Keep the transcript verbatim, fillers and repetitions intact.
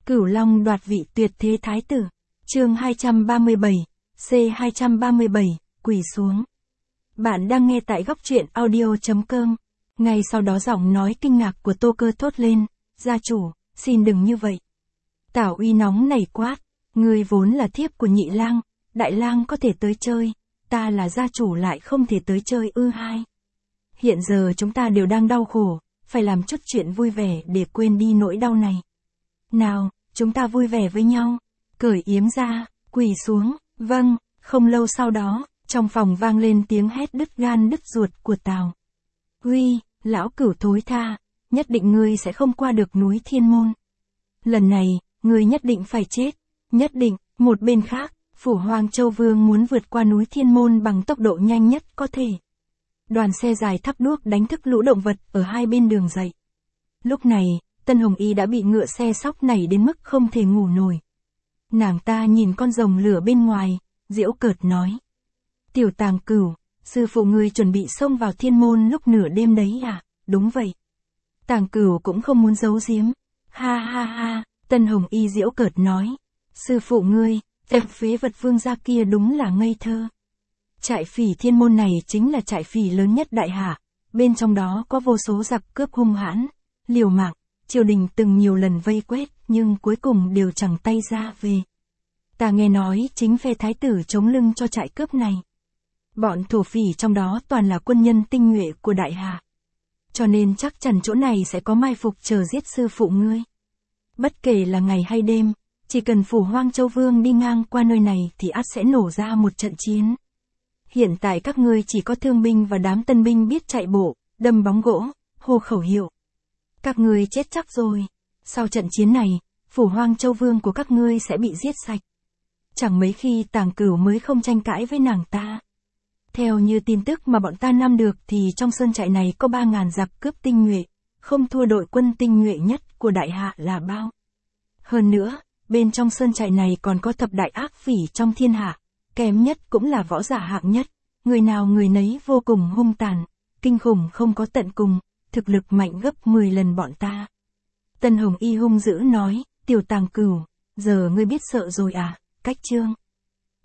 Cửu Long đoạt vị tuyệt thế thái tử. Chương hai trăm ba mươi bảy, C hai trăm ba mươi bảy, quỳ xuống. Bạn đang nghe tại góc truyện audio.com. Ngay sau đó giọng nói kinh ngạc của Tô Cơ thốt lên, gia chủ, xin đừng như vậy. Tảo Uy nóng nảy quát, ngươi vốn là thiếp của nhị lang, đại lang có thể tới chơi, ta là gia chủ lại không thể tới chơi ư hai. Hiện giờ chúng ta đều đang đau khổ, phải làm chút chuyện vui vẻ để quên đi nỗi đau này. Nào, chúng ta vui vẻ với nhau, cởi yếm ra, quỳ xuống, vâng. Không lâu sau đó, trong phòng vang lên tiếng hét đứt gan đứt ruột của Tào Uy, lão cửu thối tha, nhất định ngươi sẽ không qua được núi Thiên Môn. Lần này, ngươi nhất định phải chết, nhất định. Một bên khác, Phủ Hoang Châu Vương muốn vượt qua núi Thiên Môn bằng tốc độ nhanh nhất có thể. Đoàn xe dài thắp đuốc đánh thức lũ động vật ở hai bên đường dậy. Lúc này, Tân Hồng Y đã bị ngựa xe sóc nảy đến mức không thể ngủ nổi. Nàng ta nhìn con rồng lửa bên ngoài, giễu cợt nói. Tiểu Tàng Cửu, sư phụ ngươi chuẩn bị xông vào Thiên Môn lúc nửa đêm đấy à? Đúng vậy. Tàng Cửu cũng không muốn giấu giếm. Ha ha ha, Tân Hồng Y giễu cợt nói. Sư phụ ngươi, tên phế vật vương gia kia đúng là ngây thơ. Trại phỉ Thiên Môn này chính là trại phỉ lớn nhất Đại Hạ, bên trong đó có vô số giặc cướp hung hãn, liều mạng, triều đình từng nhiều lần vây quét nhưng cuối cùng đều chẳng tay ra về. Ta nghe nói chính phe thái tử chống lưng cho trại cướp này. Bọn thổ phỉ trong đó toàn là quân nhân tinh nhuệ của Đại Hạ. Cho nên chắc chắn chỗ này sẽ có mai phục chờ giết sư phụ ngươi. Bất kể là ngày hay đêm, chỉ cần Phủ Hoang Châu Vương đi ngang qua nơi này thì ắt sẽ nổ ra một trận chiến. Hiện tại các ngươi chỉ có thương binh và đám tân binh biết chạy bộ, đâm bóng gỗ, hô khẩu hiệu. Các ngươi chết chắc rồi. Sau trận chiến này, Phủ Hoang Châu Vương của các ngươi sẽ bị giết sạch. Chẳng mấy khi Tàng Cửu mới không tranh cãi với nàng ta. Theo như tin tức mà bọn ta nắm được thì trong sơn trại này có ba ngàn giặc cướp tinh nhuệ, không thua đội quân tinh nhuệ nhất của Đại Hạ là bao. Hơn nữa, bên trong sơn trại này còn có thập đại ác phỉ trong thiên hạ, kém nhất cũng là võ giả hạng nhất, người nào người nấy vô cùng hung tàn, kinh khủng không có tận cùng, thực lực mạnh gấp mười lần bọn ta. Tân Hồng Y hung dữ nói, Tiểu Tàng Cửu, giờ ngươi biết sợ rồi à? Cách chương